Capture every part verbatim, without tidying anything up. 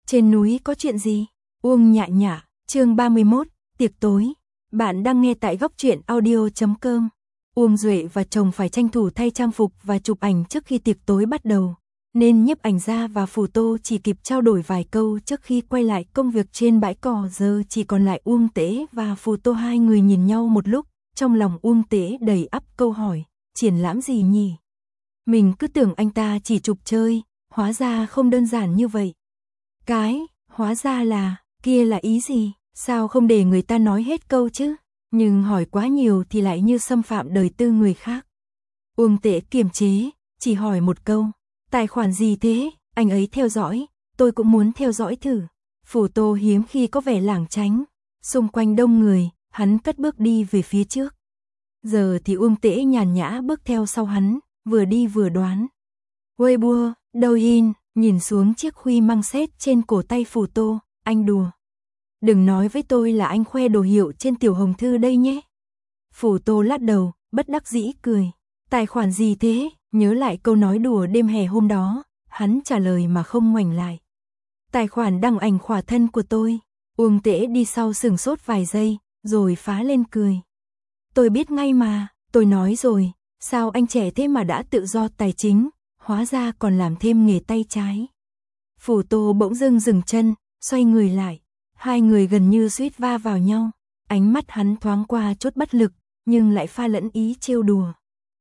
Trên núi có chuyện gì? Uông Nhạ Nhạ, chương ba mươi mốt, tiệc tối. Bạn đang nghe tại góc truyện audio chấm com. Uông Duệ và chồng phải tranh thủ thay trang phục và chụp ảnh trước khi tiệc tối bắt đầu, nên nhiếp ảnh gia và Phù Tô chỉ kịp trao đổi vài câu trước khi quay lại công việc trên bãi cỏ. Giờ chỉ còn lại Uông Tễ và Phù Tô, hai người nhìn nhau một lúc, trong lòng Uông Tễ đầy ắp câu hỏi, triển lãm gì nhỉ? Mình cứ tưởng anh ta chỉ chụp chơi, hóa ra không đơn giản như vậy. Cái, hóa ra là, kia là ý gì? Sao không để người ta nói hết câu chứ? Nhưng hỏi quá nhiều thì lại như xâm phạm đời tư người khác. Uông Tễ kiềm chế, chỉ hỏi một câu, tài khoản gì thế? Anh ấy theo dõi, tôi cũng muốn theo dõi thử. Phù Tô hiếm khi có vẻ lảng tránh, xung quanh đông người, hắn cất bước đi về phía trước. Giờ thì Uông Tễ nhàn nhã bước theo sau hắn, vừa đi vừa đoán. Weibo, Douyin, nhìn xuống chiếc huy măng xét trên cổ tay Phù Tô, anh đùa. Đừng nói với tôi là anh khoe đồ hiệu trên tiểu hồng thư đây nhé. Phù Tô lắc đầu, bất đắc dĩ cười. Tài khoản gì thế? Nhớ lại câu nói đùa đêm hè hôm đó, hắn trả lời mà không ngoảnh lại. Tài khoản đăng ảnh khỏa thân của tôi. Uông Tễ đi sau sửng sốt vài giây, rồi phá lên cười. Tôi biết ngay mà, tôi nói rồi, sao anh trẻ thế mà đã tự do tài chính, hóa ra còn làm thêm nghề tay trái. Phù Tô bỗng dưng dừng chân, xoay người lại, hai người gần như suýt va vào nhau, ánh mắt hắn thoáng qua chút bất lực, nhưng lại pha lẫn ý trêu đùa.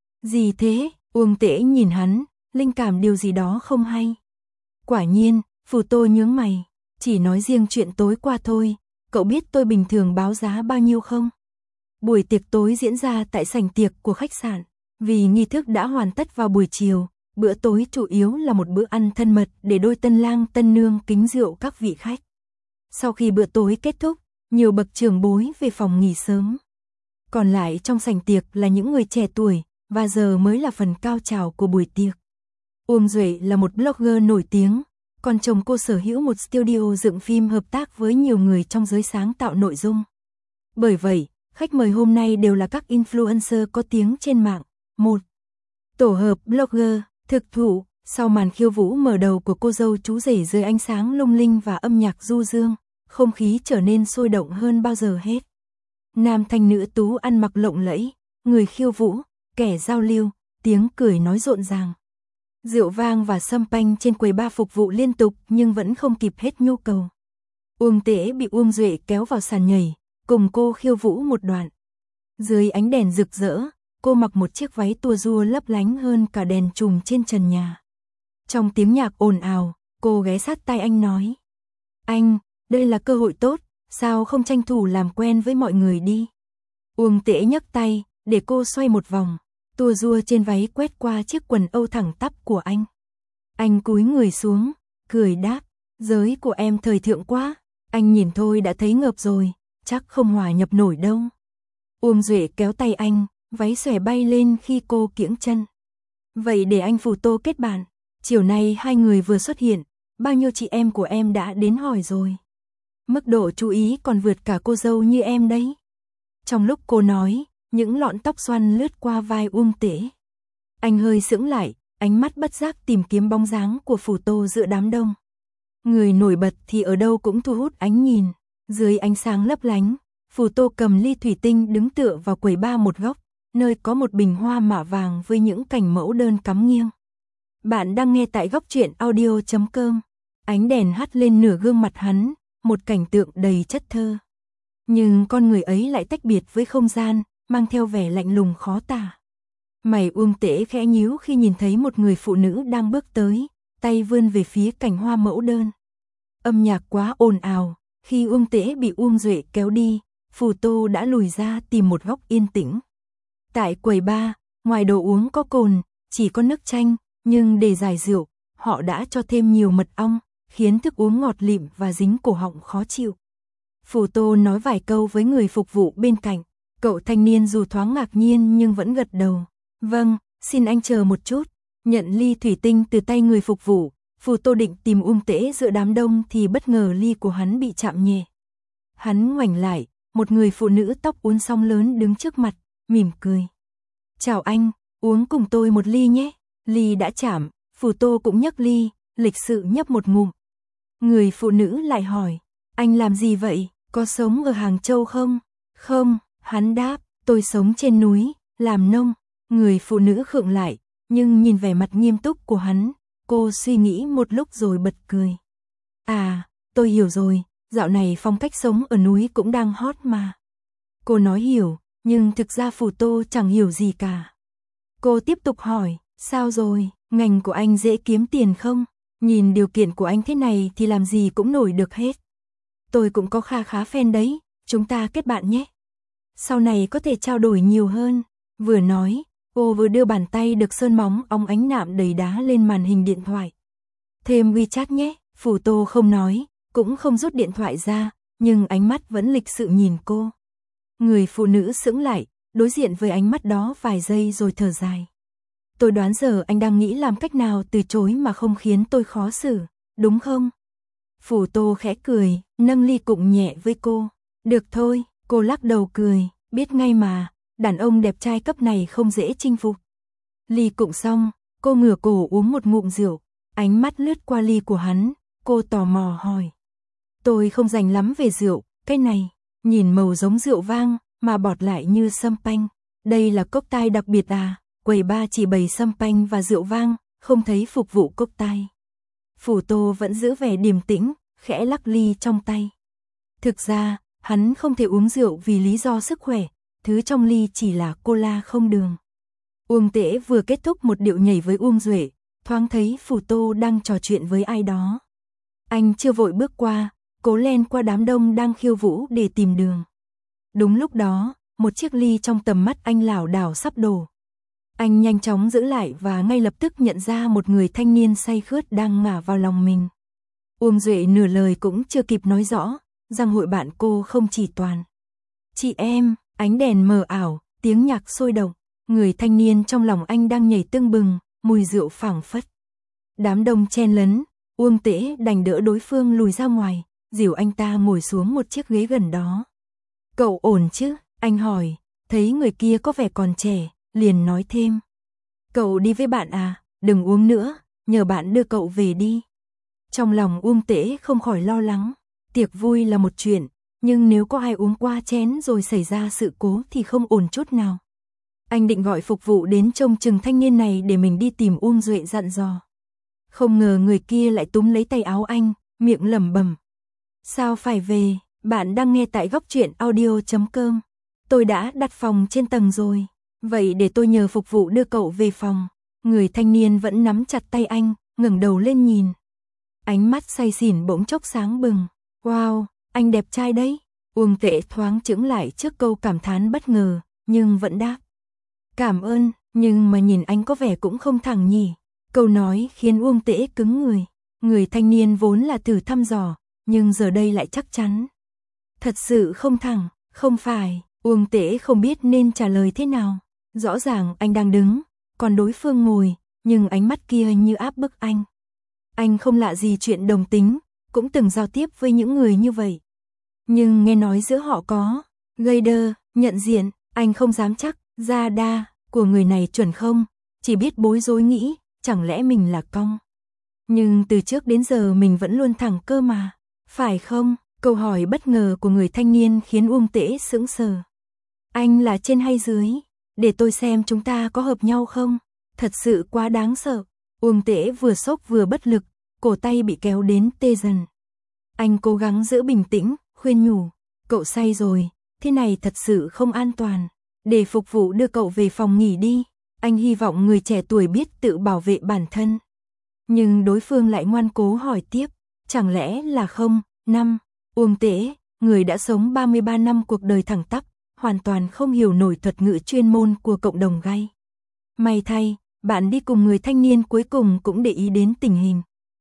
Gì thế? Uông Tễ nhìn hắn, linh cảm điều gì đó không hay. Quả nhiên, Phù Tô nhướng mày, chỉ nói riêng chuyện tối qua thôi, cậu biết tôi bình thường báo giá bao nhiêu không? Buổi tiệc tối diễn ra tại sảnh tiệc của khách sạn, vì nghi thức đã hoàn tất vào buổi chiều, bữa tối chủ yếu là một bữa ăn thân mật để đôi tân lang tân nương kính rượu các vị khách. Sau khi bữa tối kết thúc, nhiều bậc trưởng bối về phòng nghỉ sớm. Còn lại trong sảnh tiệc là những người trẻ tuổi, và giờ mới là phần cao trào của buổi tiệc. Uông Duệ là một blogger nổi tiếng, còn chồng cô sở hữu một studio dựng phim hợp tác với nhiều người trong giới sáng tạo nội dung. Bởi vậy, khách mời hôm nay đều là các influencer có tiếng trên mạng. một. Tổ hợp blogger, thực thụ, sau màn khiêu vũ mở đầu của cô dâu chú rể dưới ánh sáng lung linh và âm nhạc du dương, không khí trở nên sôi động hơn bao giờ hết. Nam thanh nữ tú ăn mặc lộng lẫy, người khiêu vũ, kẻ giao lưu, tiếng cười nói rộn ràng. Rượu vang và sâm panh trên quầy bar phục vụ liên tục nhưng vẫn không kịp hết nhu cầu. Uông Tễ bị Uông Duệ kéo vào sàn nhảy, cùng cô khiêu vũ một đoạn. Dưới ánh đèn rực rỡ, cô mặc một chiếc váy tua rua lấp lánh hơn cả đèn chùm trên trần nhà. Trong tiếng nhạc ồn ào, cô ghé sát tai anh nói. Anh, đây là cơ hội tốt, sao không tranh thủ làm quen với mọi người đi? Uông Tễ nhấc tay, để cô xoay một vòng, tua rua trên váy quét qua chiếc quần âu thẳng tắp của anh. Anh cúi người xuống, cười đáp, giới của em thời thượng quá, anh nhìn thôi đã thấy ngợp rồi, chắc không hòa nhập nổi đâu. Uông Duệ kéo tay anh, váy xòe bay lên khi cô kiễng chân. Vậy để anh Phù Tô kết bạn, chiều nay hai người vừa xuất hiện, bao nhiêu chị em của em đã đến hỏi rồi. Mức độ chú ý còn vượt cả cô dâu như em đấy. Trong lúc cô nói, những lọn tóc xoăn lướt qua vai Uông Tễ. Anh hơi sững lại, ánh mắt bất giác tìm kiếm bóng dáng của Phù Tô giữa đám đông. Người nổi bật thì ở đâu cũng thu hút ánh nhìn. Dưới ánh sáng lấp lánh, Phù Tô cầm ly thủy tinh đứng tựa vào quầy bar một góc, nơi có một bình hoa mạ vàng với những cành mẫu đơn cắm nghiêng. Bạn đang nghe tại góc truyện audio chấm com. Ánh đèn hắt lên nửa gương mặt hắn, một cảnh tượng đầy chất thơ. Nhưng con người ấy lại tách biệt với không gian, mang theo vẻ lạnh lùng khó tả. Mày Uông Tễ khẽ nhíu khi nhìn thấy một người phụ nữ đang bước tới, tay vươn về phía cành hoa mẫu đơn. Âm nhạc quá ồn ào, khi Uông Tễ bị Uông Duệ kéo đi, Phù Tô đã lùi ra tìm một góc yên tĩnh. Tại quầy bar, ngoài đồ uống có cồn, chỉ có nước chanh, nhưng để giải rượu, họ đã cho thêm nhiều mật ong, khiến thức uống ngọt lịm và dính cổ họng khó chịu. Phù Tô nói vài câu với người phục vụ bên cạnh, cậu thanh niên dù thoáng ngạc nhiên nhưng vẫn gật đầu. Vâng, xin anh chờ một chút. Nhận ly thủy tinh từ tay người phục vụ, Phù Tô định tìm Uông Tễ giữa đám đông thì bất ngờ ly của hắn bị chạm nhẹ. Hắn ngoảnh lại, một người phụ nữ tóc uốn song lớn đứng trước mặt, mỉm cười. Chào anh, uống cùng tôi một ly nhé. Ly đã chạm, Phù Tô cũng nhấc ly, lịch sự nhấp một ngụm. Người phụ nữ lại hỏi, anh làm gì vậy, có sống ở Hàng Châu không? Không, hắn đáp, tôi sống trên núi, làm nông. Người phụ nữ khựng lại, nhưng nhìn vẻ mặt nghiêm túc của hắn, cô suy nghĩ một lúc rồi bật cười. À, tôi hiểu rồi, dạo này phong cách sống ở núi cũng đang hot mà. Cô nói hiểu, nhưng thực ra Phủ Tô chẳng hiểu gì cả. Cô tiếp tục hỏi, sao rồi, ngành của anh dễ kiếm tiền không? Nhìn điều kiện của anh thế này thì làm gì cũng nổi được hết. Tôi cũng có kha khá fan đấy, chúng ta kết bạn nhé. Sau này có thể trao đổi nhiều hơn. Vừa nói, cô vừa đưa bàn tay được sơn móng óng ánh nạm đầy đá lên màn hình điện thoại. Thêm WeChat nhé, Phủ Tô không nói, cũng không rút điện thoại ra, nhưng ánh mắt vẫn lịch sự nhìn cô. Người phụ nữ sững lại, đối diện với ánh mắt đó vài giây rồi thở dài. Tôi đoán giờ anh đang nghĩ làm cách nào từ chối mà không khiến tôi khó xử, đúng không? Phủ Tô khẽ cười, nâng ly cụng nhẹ với cô. Được thôi, cô lắc đầu cười, biết ngay mà, đàn ông đẹp trai cấp này không dễ chinh phục. Ly cụng xong, cô ngửa cổ uống một ngụm rượu, ánh mắt lướt qua ly của hắn, cô tò mò hỏi. Tôi không rành lắm về rượu, cái này, nhìn màu giống rượu vang, mà bọt lại như sâm panh. Đây là cốc tai đặc biệt à, quầy ba chỉ bày sâm panh và rượu vang, không thấy phục vụ cốc tai. Phủ Tô vẫn giữ vẻ điềm tĩnh, khẽ lắc ly trong tay. Thực ra, hắn không thể uống rượu vì lý do sức khỏe, thứ trong ly chỉ là cola không đường. Uông Tễ vừa kết thúc một điệu nhảy với Uông Duệ, thoáng thấy Phủ Tô đang trò chuyện với ai đó. Anh chưa vội bước qua, cố len qua đám đông đang khiêu vũ để tìm đường. Đúng lúc đó, một chiếc ly trong tầm mắt anh lảo đảo sắp đổ. Anh nhanh chóng giữ lại và ngay lập tức nhận ra một người thanh niên say khướt đang ngả vào lòng mình. Uông Duệ nửa lời cũng chưa kịp nói rõ, rằng hội bạn cô không chỉ toàn chị em, ánh đèn mờ ảo, tiếng nhạc sôi động, người thanh niên trong lòng anh đang nhảy tưng bừng, mùi rượu phảng phất. Đám đông chen lấn, Uông Tễ đành đỡ đối phương lùi ra ngoài, dìu anh ta ngồi xuống một chiếc ghế gần đó. Cậu ổn chứ? Anh hỏi, thấy người kia có vẻ còn trẻ, liền nói thêm. Cậu đi với bạn à, đừng uống nữa, nhờ bạn đưa cậu về đi. Trong lòng Uông Tễ không khỏi lo lắng, tiệc vui là một chuyện, nhưng nếu có ai uống qua chén rồi xảy ra sự cố thì không ổn chút nào. Anh định gọi phục vụ đến trông chừng thanh niên này để mình đi tìm Uông Duệ dặn dò. Không ngờ người kia lại túm lấy tay áo anh, miệng lẩm bẩm. Sao phải về, bạn đang nghe tại góc truyện audio chấm com. Tôi đã đặt phòng trên tầng rồi, vậy để tôi nhờ phục vụ đưa cậu về phòng. Người thanh niên vẫn nắm chặt tay anh, ngẩng đầu lên nhìn. Ánh mắt say xỉn bỗng chốc sáng bừng. Wow, anh đẹp trai đấy. Uông Tễ thoáng chững lại trước câu cảm thán bất ngờ, nhưng vẫn đáp. Cảm ơn, nhưng mà nhìn anh có vẻ cũng không thẳng nhỉ. Câu nói khiến Uông Tễ cứng người. Người thanh niên vốn là thử thăm dò, nhưng giờ đây lại chắc chắn. Thật sự không thẳng, không phải. Uông Tễ không biết nên trả lời thế nào. Rõ ràng anh đang đứng, còn đối phương ngồi, nhưng ánh mắt kia như áp bức anh. Anh không lạ gì chuyện đồng tính, cũng từng giao tiếp với những người như vậy. Nhưng nghe nói giữa họ có gây đơ, nhận diện, anh không dám chắc, ra đa của người này chuẩn không, chỉ biết bối rối nghĩ, chẳng lẽ mình là cong. Nhưng từ trước đến giờ mình vẫn luôn thẳng cơ mà, phải không? Câu hỏi bất ngờ của người thanh niên khiến Uông Tễ sững sờ. Anh là trên hay dưới? Để tôi xem chúng ta có hợp nhau không? Thật sự quá đáng sợ. Uông Tễ vừa sốc vừa bất lực, cổ tay bị kéo đến tê dần. Anh cố gắng giữ bình tĩnh, khuyên nhủ. Cậu say rồi, thế này thật sự không an toàn. Để phục vụ đưa cậu về phòng nghỉ đi. Anh hy vọng người trẻ tuổi biết tự bảo vệ bản thân. Nhưng đối phương lại ngoan cố hỏi tiếp. Chẳng lẽ là không, năm. Uông Tễ, người đã sống ba mươi ba năm cuộc đời thẳng tắp, hoàn toàn không hiểu nổi thuật ngữ chuyên môn của cộng đồng gay. May thay, bạn đi cùng người thanh niên cuối cùng cũng để ý đến tình hình.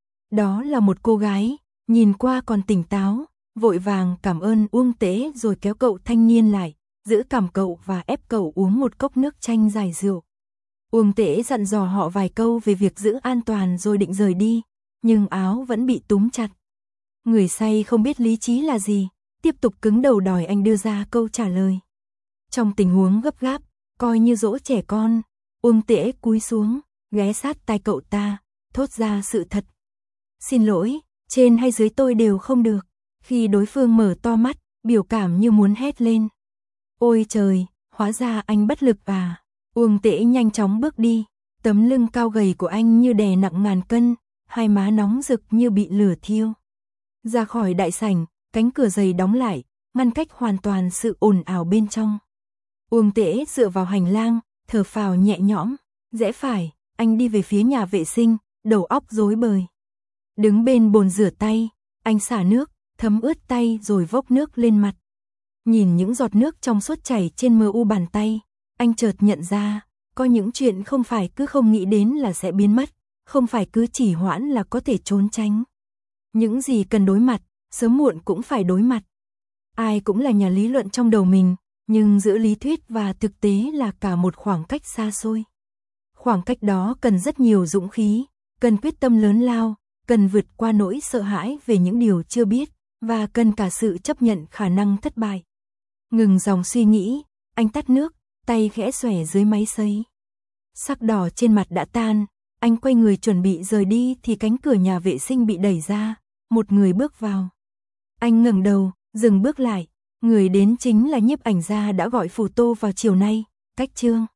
Đó là một cô gái, nhìn qua còn tỉnh táo, vội vàng cảm ơn Uông Tễ rồi kéo cậu thanh niên lại, giữ cằm cậu và ép cậu uống một cốc nước chanh giải rượu. Uông Tễ dặn dò họ vài câu về việc giữ an toàn rồi định rời đi, nhưng áo vẫn bị túm chặt. Người say không biết lý trí là gì, tiếp tục cứng đầu đòi anh đưa ra câu trả lời. Trong tình huống gấp gáp, coi như dỗ trẻ con, Uông Tễ cúi xuống, ghé sát tai cậu ta, thốt ra sự thật. Xin lỗi, trên hay dưới tôi đều không được. Khi đối phương mở to mắt, biểu cảm như muốn hét lên. Ôi trời, hóa ra anh bất lực à. Uông Tễ nhanh chóng bước đi, tấm lưng cao gầy của anh như đè nặng ngàn cân, hai má nóng rực như bị lửa thiêu. Ra khỏi đại sảnh, cánh cửa dày đóng lại, ngăn cách hoàn toàn sự ồn ào bên trong. Uông Tễ dựa vào hành lang, thở phào nhẹ nhõm, rẽ phải, anh đi về phía nhà vệ sinh, đầu óc rối bời. Đứng bên bồn rửa tay, anh xả nước, thấm ướt tay rồi vốc nước lên mặt. Nhìn những giọt nước trong suốt chảy trên mờ u bàn tay, anh chợt nhận ra, có những chuyện không phải cứ không nghĩ đến là sẽ biến mất, không phải cứ chỉ hoãn là có thể trốn tránh. Những gì cần đối mặt, sớm muộn cũng phải đối mặt. Ai cũng là nhà lý luận trong đầu mình, nhưng giữa lý thuyết và thực tế là cả một khoảng cách xa xôi. Khoảng cách đó cần rất nhiều dũng khí, cần quyết tâm lớn lao, cần vượt qua nỗi sợ hãi về những điều chưa biết, và cần cả sự chấp nhận khả năng thất bại. Ngừng dòng suy nghĩ, anh tắt nước, tay khẽ xòe dưới máy sấy. Sắc đỏ trên mặt đã tan, anh quay người chuẩn bị rời đi thì cánh cửa nhà vệ sinh bị đẩy ra, một người bước vào. Anh ngẩng đầu, dừng bước lại, người đến chính là nhiếp ảnh gia đã gọi phù tô vào chiều nay, Cách Trương.